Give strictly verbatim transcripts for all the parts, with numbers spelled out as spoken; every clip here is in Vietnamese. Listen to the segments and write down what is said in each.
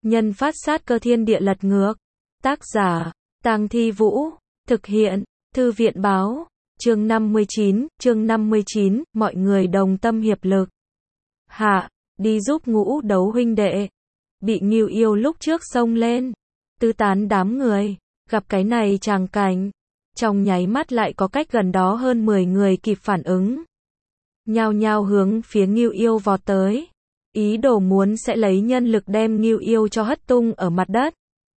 Nhân phát sát cơ thiên địa lật ngược. Tác giả, Tang Thi Vũ. Thực hiện, Thư viện báo. Chương năm mươi chín, chương năm mươi chín, mọi người đồng tâm hiệp lực. Hạ, đi giúp Ngũ Đấu huynh đệ. Bị Ngưu Yêu lúc trước xông lên, tứ tán đám người, gặp cái này tràng cảnh, trong nháy mắt lại có cách gần đó hơn mười người kịp phản ứng. Nhao nhao hướng phía Ngưu Yêu vọt tới, ý đồ muốn sẽ lấy nhân lực đem Ngưu Yêu cho hất tung ở mặt đất.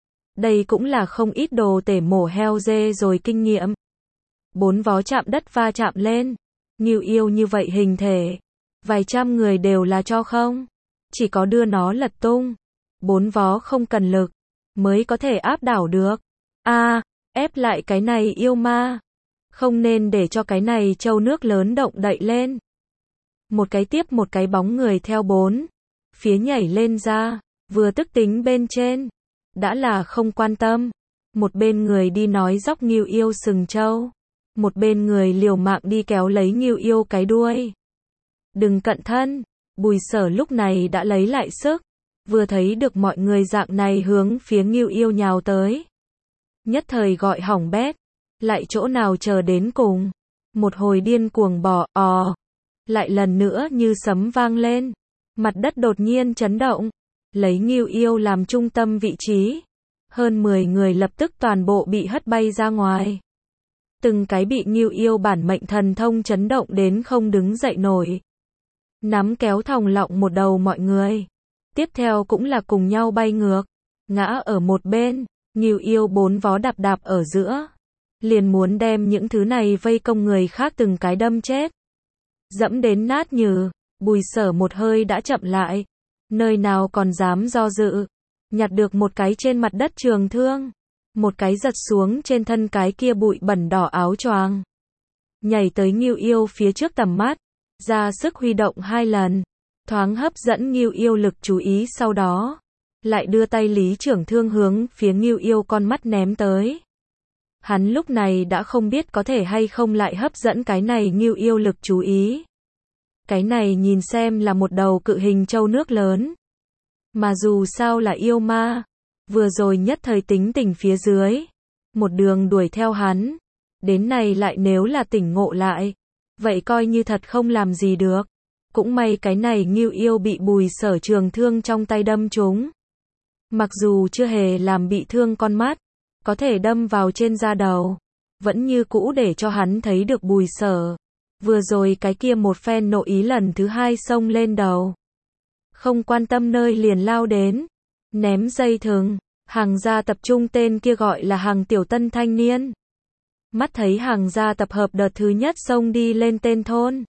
Đây cũng là không ít đồ tể mổ heo dê rồi kinh nghiệm. Bốn vó chạm đất va chạm lên, Ngưu Yêu như vậy hình thể, vài trăm người đều là cho không, chỉ có đưa nó lật tung. Bốn vó không cần lực, mới có thể áp đảo được. A, à, ép lại cái này yêu ma. Không nên để cho cái này trâu nước lớn động đậy lên. Một cái tiếp một cái bóng người theo bốn phía nhảy lên ra, vừa tức tính bên trên, đã là không quan tâm. Một bên người đi nói dóc Ngưu Yêu sừng trâu, một bên người liều mạng đi kéo lấy Ngưu Yêu cái đuôi. Đừng cận thân. Bùi Sở lúc này đã lấy lại sức, vừa thấy được mọi người dạng này hướng phía Ngưu Yêu nhào tới, nhất thời gọi hỏng bét, lại chỗ nào chờ đến cùng. Một hồi điên cuồng bò, ò, lại lần nữa như sấm vang lên, mặt đất đột nhiên chấn động, lấy Ngưu Yêu làm trung tâm vị trí, hơn mười người lập tức toàn bộ bị hất bay ra ngoài. Từng cái bị Ngưu Yêu bản mệnh thần thông chấn động đến không đứng dậy nổi. Nắm kéo thòng lọng một đầu mọi người, tiếp theo cũng là cùng nhau bay ngược, ngã ở một bên. Ngưu Yêu bốn vó đạp đạp ở giữa, liền muốn đem những thứ này vây công người khác từng cái đâm chết, dẫm đến nát nhừ. Bùi Sở một hơi đã chậm lại, nơi nào còn dám do dự, nhặt được một cái trên mặt đất trường thương, một cái giật xuống trên thân cái kia bụi bẩn đỏ áo choàng, nhảy tới Ngưu Yêu phía trước tầm mắt, ra sức huy động hai lần, thoáng hấp dẫn Ngưu Yêu lực chú ý, sau đó lại đưa tay lý trưởng thương hướng phía Ngưu Yêu con mắt ném tới. Hắn lúc này đã không biết có thể hay không lại hấp dẫn cái này Ngưu Yêu lực chú ý. Cái này nhìn xem là một đầu cự hình trâu nước lớn, mà dù sao là yêu ma, vừa rồi nhất thời tính tình phía dưới, một đường đuổi theo hắn, đến này lại nếu là tỉnh ngộ lại, vậy coi như thật không làm gì được. Cũng may cái này Ngưu Yêu bị Bùi Sở trường thương trong tay đâm trúng, mặc dù chưa hề làm bị thương con mắt, có thể đâm vào trên da đầu, vẫn như cũ để cho hắn thấy được Bùi Sở vừa rồi cái kia một phen nội ý lần thứ hai xông lên đầu, không quan tâm nơi liền lao đến, ném dây thừng. Hàng gia tập trung tên kia gọi là Hàng Tiểu Tân thanh niên, mắt thấy Hàng gia tập hợp đợt thứ nhất xông đi lên tên thôn,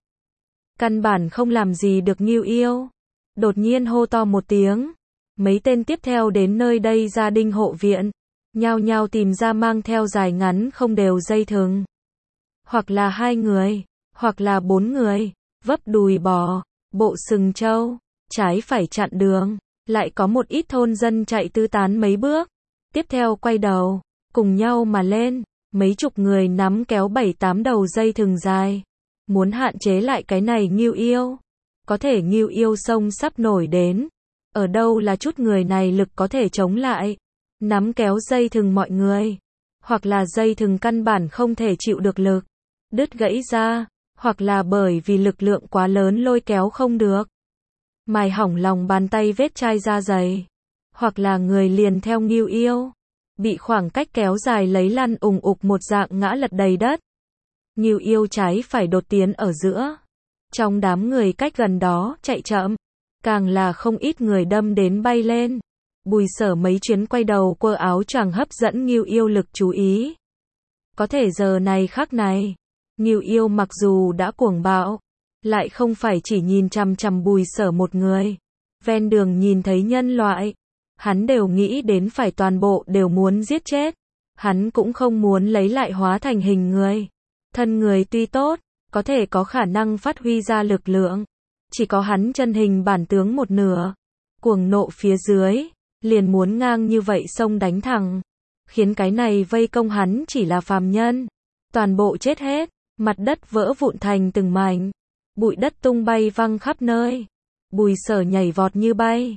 căn bản không làm gì được Ngưu Yêu, đột nhiên hô to một tiếng, mấy tên tiếp theo đến nơi đây gia đình hộ viện, nhao nhao tìm ra mang theo dài ngắn không đều dây thừng, hoặc là hai người, hoặc là bốn người, vấp đùi bò, bộ sừng trâu, trái phải chặn đường. Lại có một ít thôn dân chạy tứ tán mấy bước, tiếp theo quay đầu, cùng nhau mà lên, mấy chục người nắm kéo bảy tám đầu dây thừng dài, muốn hạn chế lại cái này Ngưu Yêu. Có thể Ngưu Yêu sông sắp nổi đến, ở đâu là chút người này lực có thể chống lại, nắm kéo dây thừng mọi người, hoặc là dây thừng căn bản không thể chịu được lực, đứt gãy ra, hoặc là bởi vì lực lượng quá lớn lôi kéo không được, mài hỏng lòng bàn tay vết chai da dày, hoặc là người liền theo Ngưu Yêu, bị khoảng cách kéo dài lấy lăn ùng ục một dạng ngã lật đầy đất. Ngưu Yêu trái phải đột tiến ở giữa, trong đám người cách gần đó chạy chậm, càng là không ít người đâm đến bay lên. Bùi Sở mấy chuyến quay đầu quơ áo choàng hấp dẫn Ngưu Yêu lực chú ý. Có thể giờ này khắc này, Ngưu Yêu mặc dù đã cuồng bạo, lại không phải chỉ nhìn chằm chằm Bùi Sở một người. Ven đường nhìn thấy nhân loại, hắn đều nghĩ đến phải toàn bộ đều muốn giết chết. Hắn cũng không muốn lấy lại hóa thành hình người. Thân người tuy tốt, có thể có khả năng phát huy ra lực lượng, chỉ có hắn chân hình bản tướng một nửa. Cuồng nộ phía dưới, liền muốn ngang như vậy xông đánh thẳng, khiến cái này vây công hắn chỉ là phàm nhân, toàn bộ chết hết, mặt đất vỡ vụn thành từng mảnh. Bụi đất tung bay văng khắp nơi. Bùi Sở nhảy vọt như bay,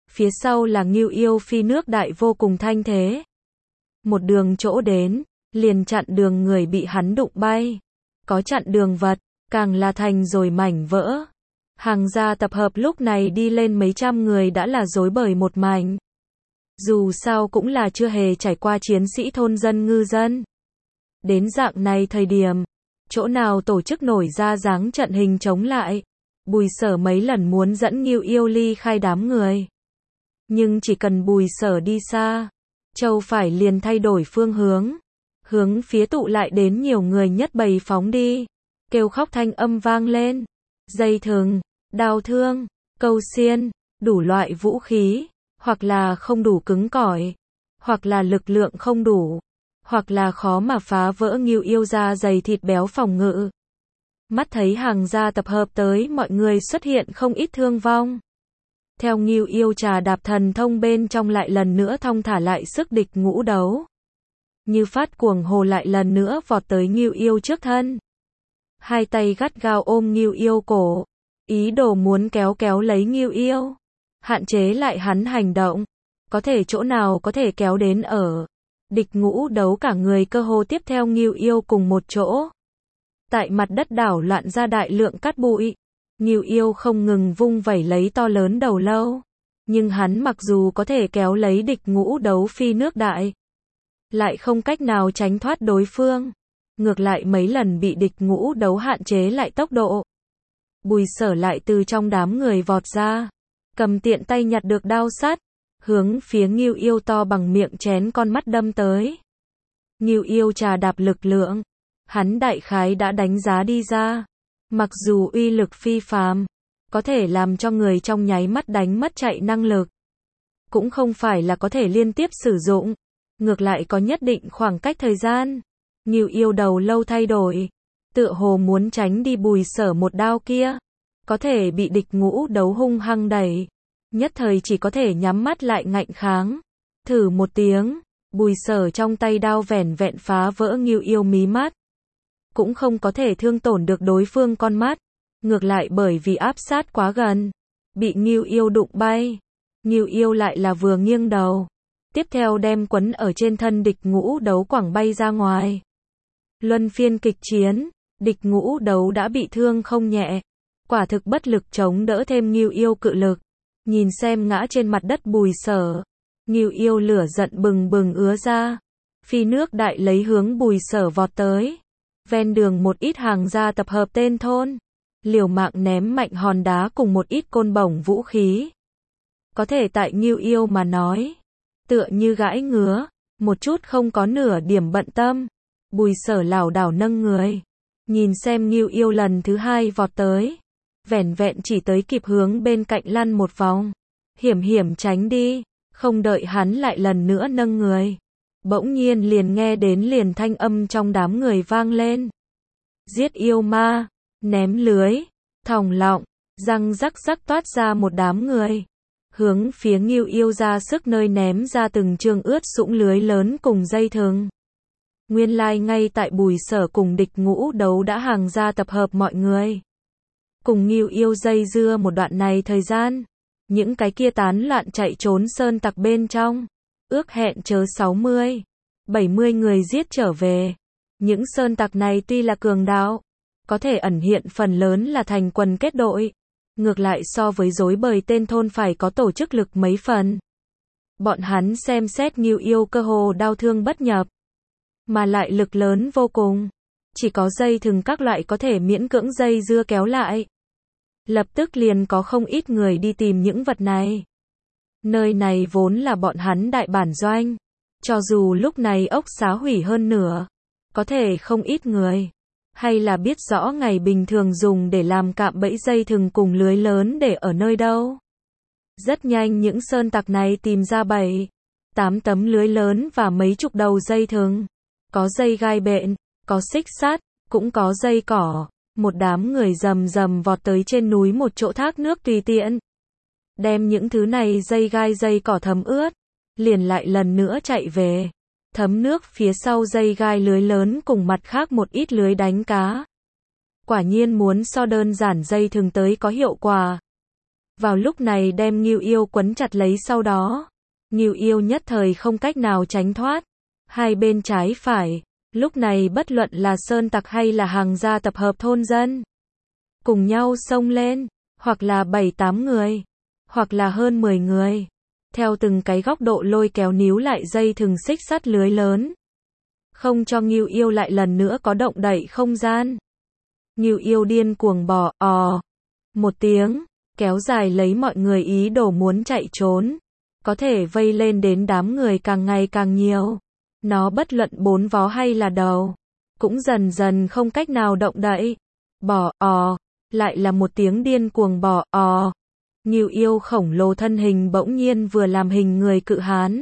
phía sau là Ngưu Yêu phi nước đại vô cùng thanh thế. Một đường chỗ đến, liền chặn đường người bị hắn đụng bay. Có chặn đường vật, càng là thành rồi mảnh vỡ. Hàng gia tập hợp lúc này đi lên mấy trăm người đã là rối bời một mảnh. Dù sao cũng là chưa hề trải qua chiến sĩ thôn dân ngư dân. Đến dạng này thời điểm, chỗ nào tổ chức nổi ra dáng trận hình chống lại. Bùi Sở mấy lần muốn dẫn Ngưu Yêu ly khai đám người. Nhưng chỉ cần Bùi Sở đi xa, Châu phải liền thay đổi phương hướng. Hướng phía tụ lại đến nhiều người nhất bầy phóng đi. Kêu khóc thanh âm vang lên. Dây thừng, đao thương, câu xiên, đủ loại vũ khí. Hoặc là không đủ cứng cỏi, hoặc là lực lượng không đủ, hoặc là khó mà phá vỡ Ngưu Yêu da dày thịt béo phòng ngự. Mắt thấy hàng gia tập hợp tới, mọi người xuất hiện không ít thương vong. Theo Ngưu Yêu trà đạp thần thông bên trong lại lần nữa thong thả lại sức địch ngũ đấu. Như phát cuồng hồ lại lần nữa vọt tới Ngưu Yêu trước thân. Hai tay gắt gao ôm Ngưu Yêu cổ, ý đồ muốn kéo kéo lấy Ngưu Yêu. Hạn chế lại hắn hành động, có thể chỗ nào có thể kéo đến ở. Địch ngũ đấu cả người cơ hồ tiếp theo Ngưu Yêu cùng một chỗ. Tại mặt đất đảo loạn ra đại lượng cát bụi. Ngưu Yêu không ngừng vung vẩy lấy to lớn đầu lâu. Nhưng hắn mặc dù có thể kéo lấy địch ngũ đấu phi nước đại, lại không cách nào tránh thoát đối phương. Ngược lại mấy lần bị địch ngũ đấu hạn chế lại tốc độ. Bùi Sở lại từ trong đám người vọt ra. Cầm tiện tay nhặt được đao sắt, hướng phía Ngưu Yêu to bằng miệng chén con mắt đâm tới. Ngưu Yêu trà đạp lực lượng, hắn đại khái đã đánh giá đi ra. Mặc dù uy lực phi phàm, có thể làm cho người trong nháy mắt đánh mất chạy năng lực. Cũng không phải là có thể liên tiếp sử dụng, ngược lại có nhất định khoảng cách thời gian. Ngưu Yêu đầu lâu thay đổi, tựa hồ muốn tránh đi Bùi Sở một đao kia. Có thể bị địch ngũ đấu hung hăng đẩy. Nhất thời chỉ có thể nhắm mắt lại ngạnh kháng. Thử một tiếng, Bùi Sở trong tay đao vẻn vẹn phá vỡ Ngưu Yêu mí mắt. Cũng không có thể thương tổn được đối phương con mắt. Ngược lại bởi vì áp sát quá gần, bị Ngưu Yêu đụng bay. Ngưu Yêu lại là vừa nghiêng đầu. Tiếp theo đem quấn ở trên thân địch ngũ đấu quẳng bay ra ngoài. Luân phiên kịch chiến, địch ngũ đấu đã bị thương không nhẹ. Quả thực bất lực chống đỡ thêm Ngưu Yêu cự lực. Nhìn xem ngã trên mặt đất Bùi Sở, Ngưu Yêu lửa giận bừng bừng ứa ra. Phi nước đại lấy hướng Bùi Sở vọt tới. Ven đường một ít hàng gia tập hợp tên thôn, liều mạng ném mạnh hòn đá cùng một ít côn bổng vũ khí. Có thể tại Ngưu Yêu mà nói, tựa như gãi ngứa, một chút không có nửa điểm bận tâm. Bùi Sở lảo đảo nâng người, nhìn xem Ngưu Yêu lần thứ hai vọt tới. Vẻn vẹn chỉ tới kịp hướng bên cạnh lăn một vòng, hiểm hiểm tránh đi, không đợi hắn lại lần nữa nâng người. Bỗng nhiên liền nghe đến liền thanh âm trong đám người vang lên. Giết yêu ma, ném lưới, thòng lọng, răng rắc rắc toát ra một đám người. Hướng phía Ngưu Yêu ra sức nơi ném ra từng trường ướt sũng lưới lớn cùng dây thừng. Nguyên lai like ngay tại Bùi Sở cùng địch ngũ đấu đã hàng ra tập hợp mọi người. Cùng Ngưu Yêu dây dưa một đoạn này thời gian, những cái kia tán loạn chạy trốn sơn tặc bên trong, ước hẹn chớ sáu mươi, bảy mươi người giết trở về. Những sơn tặc này tuy là cường đạo, có thể ẩn hiện phần lớn là thành quần kết đội, ngược lại so với rối bời tên thôn phải có tổ chức lực mấy phần. Bọn hắn xem xét Ngưu Yêu cơ hồ đau thương bất nhập, mà lại lực lớn vô cùng, chỉ có dây thừng các loại có thể miễn cưỡng dây dưa kéo lại. Lập tức liền có không ít người đi tìm những vật này. Nơi này vốn là bọn hắn đại bản doanh, cho dù lúc này ốc xá hủy hơn nửa, có thể không ít người, hay là biết rõ ngày bình thường dùng để làm cạm bẫy dây thừng cùng lưới lớn để ở nơi đâu. Rất nhanh những sơn tặc này tìm ra bảy, tám tấm lưới lớn và mấy chục đầu dây thừng. Có dây gai bện, có xích sắt, cũng có dây cỏ. Một đám người rầm rầm vọt tới trên núi một chỗ thác nước tùy tiện. Đem những thứ này dây gai dây cỏ thấm ướt, liền lại lần nữa chạy về. Thấm nước phía sau dây gai lưới lớn cùng mặt khác một ít lưới đánh cá. Quả nhiên muốn so đơn giản dây thừng tới có hiệu quả. vào lúc này đem Ngưu Yêu quấn chặt lấy, sau đó Ngưu Yêu nhất thời không cách nào tránh thoát. Hai bên trái phải, lúc này bất luận là sơn tặc hay là hàng gia tập hợp thôn dân, cùng nhau xông lên, hoặc là bảy tám người, hoặc là hơn mười người, theo từng cái góc độ lôi kéo níu lại dây thừng xích sắt lưới lớn, không cho Ngưu Yêu lại lần nữa có động đậy không gian. Ngưu Yêu điên cuồng bò, ò, một tiếng, kéo dài lấy mọi người ý đồ muốn chạy trốn, có thể vây lên đến đám người càng ngày càng nhiều. Nó bất luận bốn vó hay là đầu, cũng dần dần không cách nào động đậy. Bò, ò, lại là một tiếng điên cuồng bò, ò. Ngưu Yêu khổng lồ thân hình bỗng nhiên vừa làm hình người cự hán,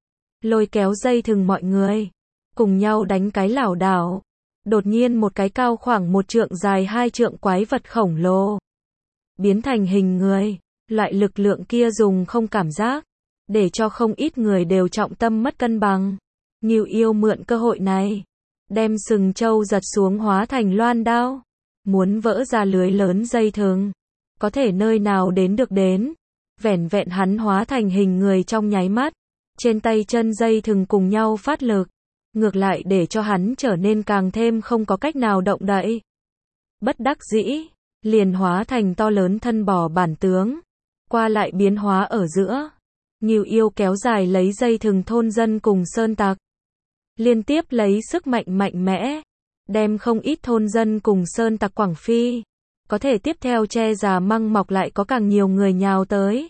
lôi kéo dây thừng mọi người, cùng nhau đánh cái lảo đảo. Đột nhiên một cái cao khoảng một trượng dài hai trượng quái vật khổng lồ biến thành hình người. Loại lực lượng kia dùng không cảm giác, để cho không ít người đều trọng tâm mất cân bằng. Ngưu Yêu mượn cơ hội này, đem sừng trâu giật xuống hóa thành loan đao, muốn vỡ ra lưới lớn dây thừng, có thể nơi nào đến được đến. Vẻn vẹn hắn hóa thành hình người trong nháy mắt, trên tay chân dây thừng cùng nhau phát lực, ngược lại để cho hắn trở nên càng thêm không có cách nào động đậy. Bất đắc dĩ, liền hóa thành to lớn thân bò bản tướng, qua lại biến hóa ở giữa. Ngưu Yêu kéo dài lấy dây thừng thôn dân cùng sơn tặc, liên tiếp lấy sức mạnh mạnh mẽ, đem không ít thôn dân cùng sơn tặc quảng phi. Có thể tiếp theo che già măng mọc lại có càng nhiều người nhào tới,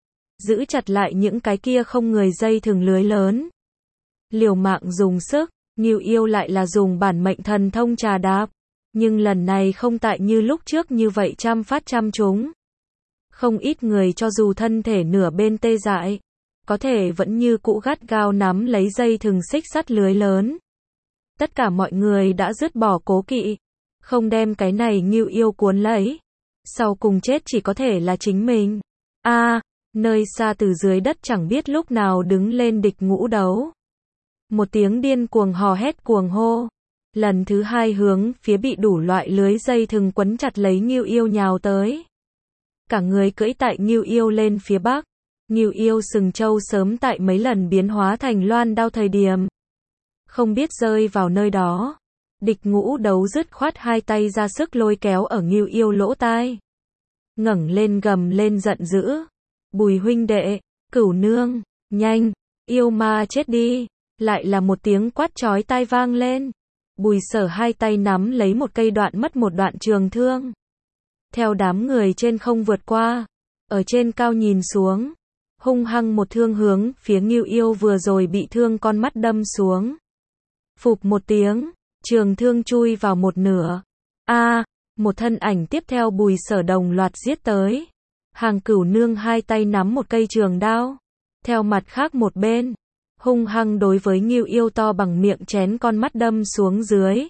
giữ chặt lại những cái kia không người dây thừng lưới lớn. Liều mạng dùng sức, Ngưu Yêu lại là dùng bản mệnh thần thông trà đạp, nhưng lần này không tại như lúc trước như vậy trăm phát trăm trúng. Không ít người cho dù thân thể nửa bên tê dại, có thể vẫn như cũ gắt gao nắm lấy dây thừng xích sắt lưới lớn. Tất cả mọi người đã dứt bỏ cố kỵ, không đem cái này Ngưu Yêu cuốn lấy. Sau cùng chết chỉ có thể là chính mình. A, à, nơi xa từ dưới đất chẳng biết lúc nào đứng lên địch ngũ đấu. Một tiếng điên cuồng hò hét cuồng hô, lần thứ hai hướng phía bị đủ loại lưới dây thừng quấn chặt lấy Ngưu Yêu nhào tới. Cả người cưỡi tại Ngưu Yêu lên phía bắc. Ngưu Yêu sừng trâu sớm tại mấy lần biến hóa thành loan đao thời điểm, không biết rơi vào nơi đó. Địch ngũ đấu dứt khoát hai tay ra sức lôi kéo ở Ngưu Yêu lỗ tai, ngẩng lên gầm lên giận dữ. Bùi huynh đệ, Cửu nương, nhanh, yêu ma chết đi. Lại là một tiếng quát chói tai vang lên. Bùi Sở hai tay nắm lấy một cây đoạn mất một đoạn trường thương, theo đám người trên không vượt qua, ở trên cao nhìn xuống, hung hăng một thương hướng phía Ngưu Yêu vừa rồi bị thương con mắt đâm xuống. Phụp một tiếng, trường thương chui vào một nửa. A, à, một thân ảnh tiếp theo Bùi Sở đồng loạt giết tới. Hàng Cửu nương hai tay nắm một cây trường đao, theo mặt khác một bên, hung hăng đối với Ngưu Yêu to bằng miệng chén con mắt đâm xuống dưới.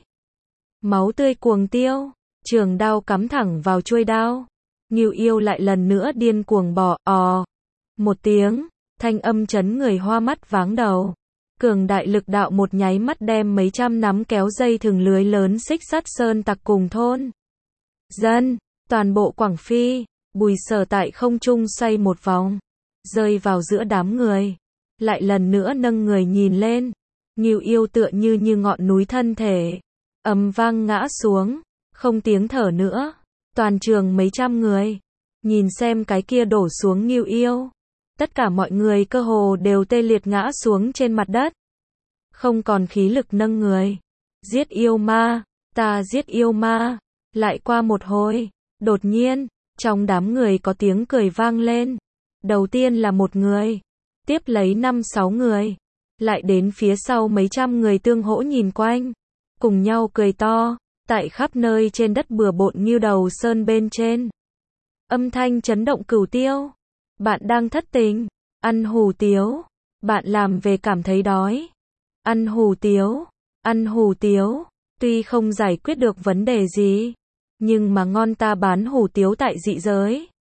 Máu tươi cuồng tiêu, trường đao cắm thẳng vào chuôi đao. Ngưu Yêu lại lần nữa điên cuồng bò, ò. Một tiếng, thanh âm chấn người hoa mắt váng đầu. Cường đại lực đạo một nháy mắt đem mấy trăm nắm kéo dây thừng lưới lớn xích sắt sơn tặc cùng thôn dân, toàn bộ quảng phi. Bùi Sở tại không trung xoay một vòng, rơi vào giữa đám người, lại lần nữa nâng người nhìn lên. Ngưu Yêu tựa như như ngọn núi thân thể, ầm vang ngã xuống, không tiếng thở nữa. Toàn trường mấy trăm người, nhìn xem cái kia đổ xuống Ngưu Yêu. Tất cả mọi người cơ hồ đều tê liệt ngã xuống trên mặt đất, không còn khí lực nâng người. Giết yêu ma, ta giết yêu ma. Lại qua một hồi, đột nhiên, trong đám người có tiếng cười vang lên. Đầu tiên là một người, tiếp lấy năm sáu người, lại đến phía sau mấy trăm người tương hỗ nhìn quanh, cùng nhau cười to, tại khắp nơi trên đất bừa bộn như đầu sơn bên trên. Âm thanh chấn động cửu tiêu. Bạn đang thất tình, ăn hủ tiếu, bạn làm về cảm thấy đói. Ăn hủ tiếu, ăn hủ tiếu, tuy không giải quyết được vấn đề gì, nhưng mà ngon, ta bán hủ tiếu tại dị giới.